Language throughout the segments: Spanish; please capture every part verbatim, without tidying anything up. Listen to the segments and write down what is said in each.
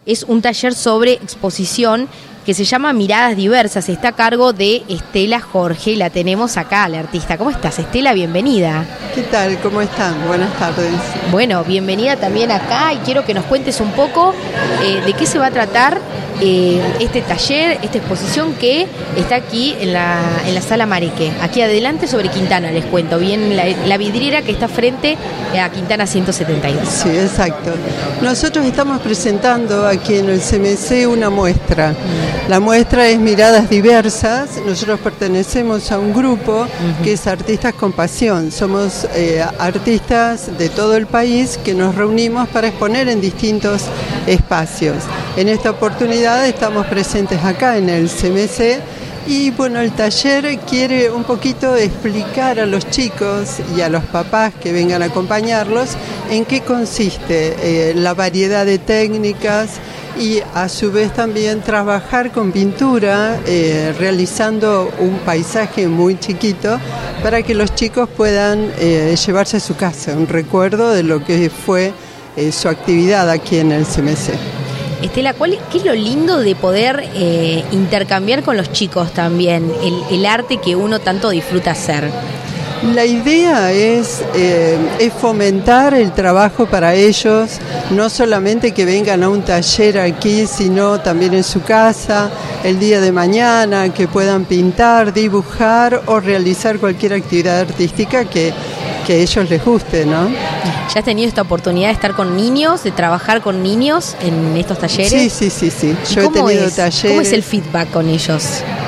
Es un taller sobre exposición que se llama Miradas Diversas. Está a cargo de Estela Jorge. La tenemos acá, la artista. ¿Cómo estás, Estela? Bienvenida. ¿Qué tal? ¿Cómo están? Buenas tardes. Bueno, bienvenida también acá y quiero que nos cuentes un poco eh, de qué se va a tratar eh, este taller, esta exposición que está aquí en la, en la Sala Mareque. Aquí adelante sobre Quintana, les cuento, bien la, la vidriera que está frente a Quintana ciento setenta y dos. Sí, exacto. Nosotros estamos presentando aquí en el C M C una muestra. La muestra es Miradas Diversas. Nosotros pertenecemos a un grupo uh-huh. que es Artistas con Pasión. Somos eh, artistas de todo el país que nos reunimos para exponer en distintos espacios. En esta oportunidad estamos presentes acá en el C M C y bueno, el taller quiere un poquito explicar a los chicos y a los papás que vengan a acompañarlos en qué consiste eh, la variedad de técnicas y a su vez también trabajar con pintura, eh, realizando un paisaje muy chiquito para que los chicos puedan eh, llevarse a su casa, un recuerdo de lo que fue eh, su actividad aquí en el C M C. Estela, ¿cuál, ¿qué es lo lindo de poder eh, intercambiar con los chicos también el, el arte que uno tanto disfruta hacer? La idea es, eh, es fomentar el trabajo para ellos, no solamente que vengan a un taller aquí, sino también en su casa, el día de mañana, que puedan pintar, dibujar o realizar cualquier actividad artística que, que a ellos les guste, ¿no? ¿Ya has tenido esta oportunidad de estar con niños, de trabajar con niños en estos talleres? Sí, sí, sí, sí. Yo he tenido es? talleres. ¿Cómo es el feedback con ellos?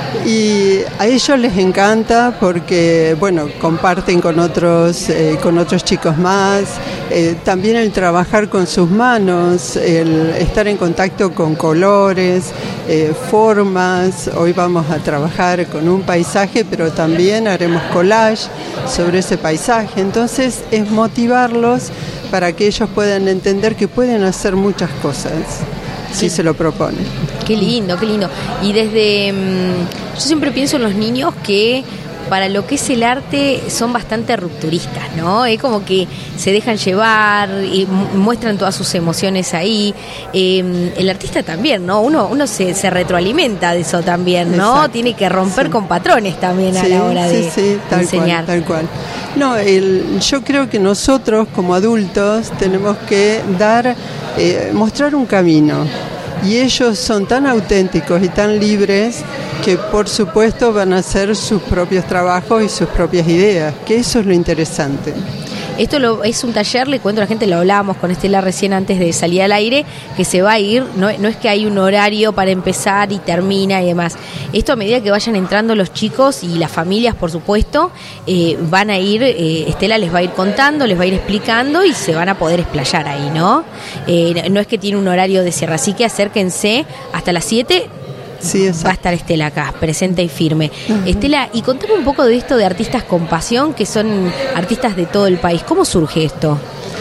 Y a ellos les encanta porque, bueno, comparten con otros, eh, con otros chicos más. Eh, también el trabajar con sus manos, el estar en contacto con colores, eh, formas. Hoy vamos a trabajar con un paisaje, pero también haremos collage sobre ese paisaje. Entonces es motivarlos para que ellos puedan entender que pueden hacer muchas cosas si se lo proponen. Qué lindo, qué lindo. Y desde... Yo siempre pienso en los niños que para lo que es el arte son bastante rupturistas, ¿no? Es como que se dejan llevar y muestran todas sus emociones ahí. Eh, el artista también, ¿no? Uno uno se, se retroalimenta de eso también, ¿no? Exacto. Tiene que romper sí. con patrones también sí, a la hora de, sí, sí, tal de enseñar. Cual, tal cual. No, el, yo creo que nosotros como adultos tenemos que dar, eh, mostrar un camino. Y ellos son tan auténticos y tan libres que por supuesto van a hacer sus propios trabajos y sus propias ideas, que eso es lo interesante. Esto lo, es un taller, le cuento a la gente, lo hablábamos con Estela recién antes de salir al aire, que se va a ir, no, no es que hay un horario para empezar y termina y demás. Esto a medida que vayan entrando los chicos y las familias, por supuesto, eh, van a ir, eh, Estela les va a ir contando, les va a ir explicando y se van a poder explayar ahí, ¿no? Eh, no es que tiene un horario de cierre, así que acérquense hasta las siete. Sí, va a estar Estela acá, presente y firme. Uh-huh. Estela, y contame un poco de esto de Artistas con Pasión, que son artistas de todo el país. ¿Cómo surge esto?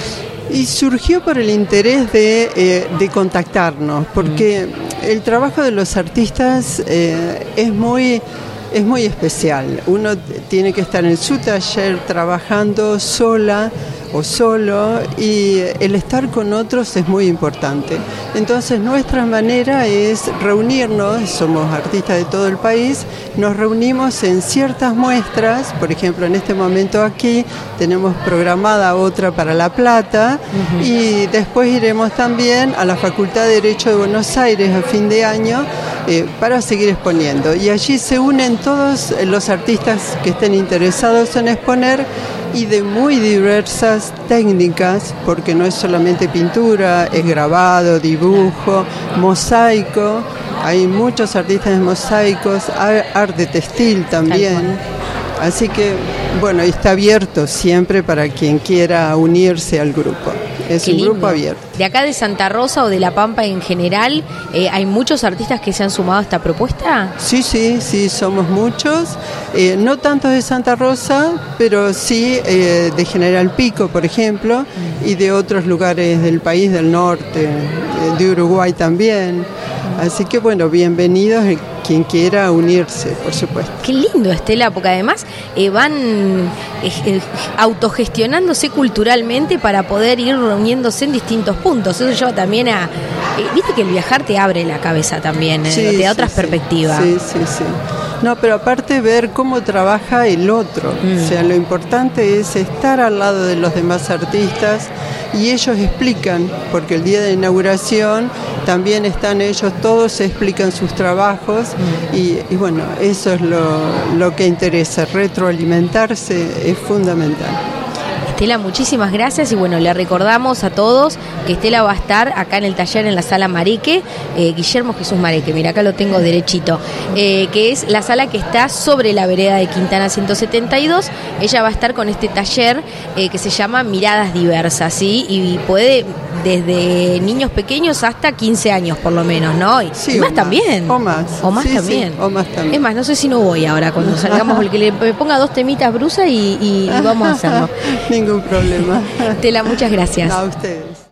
Y surgió por el interés de, eh, de contactarnos, porque uh-huh. el trabajo de los artistas eh, es muy... es muy especial. Uno tiene que estar en su taller trabajando sola o solo y el estar con otros es muy importante. Entonces nuestra manera es reunirnos, somos artistas de todo el país, nos reunimos en ciertas muestras, por ejemplo en este momento aquí tenemos programada otra para La Plata uh-huh. y después iremos también a la Facultad de Derecho de Buenos Aires a fin de año eh, para seguir exponiendo. Y allí se unen todos los artistas que estén interesados en exponer y de muy diversas técnicas, porque no es solamente pintura, es grabado, dibujo, mosaico, hay muchos artistas de mosaicos, arte textil también, así que bueno, está abierto siempre para quien quiera unirse al grupo. Es un grupo abierto. De acá de Santa Rosa o de La Pampa en general, eh, ¿hay muchos artistas que se han sumado a esta propuesta? Sí, sí, sí, somos muchos. Eh, no tantos de Santa Rosa, pero sí eh, de General Pico, por ejemplo, mm. y de otros lugares del país, del norte, de Uruguay también. Así que bueno, bienvenidos quien quiera unirse, por supuesto. Qué lindo, Estela, porque además eh, van eh, eh, autogestionándose culturalmente para poder ir reuniéndose en distintos puntos. Eso lleva también a, Eh, Viste que el viajar te abre la cabeza también, eh, Sí, te da sí, otras sí. perspectivas. Sí, sí, sí. No, pero aparte ver cómo trabaja el otro. Mm. O sea, lo importante es estar al lado de los demás artistas y ellos explican, porque el día de inauguración también están ellos, todos explican sus trabajos Mm. y, y bueno, eso es lo, lo que interesa, retroalimentarse es fundamental. Estela, muchísimas gracias y bueno, le recordamos a todos que Estela va a estar acá en el taller en la sala Mareque, eh, Guillermo Jesús Mareque, mira acá lo tengo derechito, eh, que es la sala que está sobre la vereda de Quintana ciento setenta y dos. Ella va a estar con este taller eh, que se llama Miradas Diversas, ¿sí? Y puede desde niños pequeños hasta quince años por lo menos, ¿no? Y, Sí, y más, o más, también. o más. O más Sí, también. sí, o más también. Es más, no sé si no voy ahora cuando salgamos, porque le me ponga dos temitas brusa y, y, y vamos a hacerlo. Ningún problema. Estela, muchas gracias. A ustedes.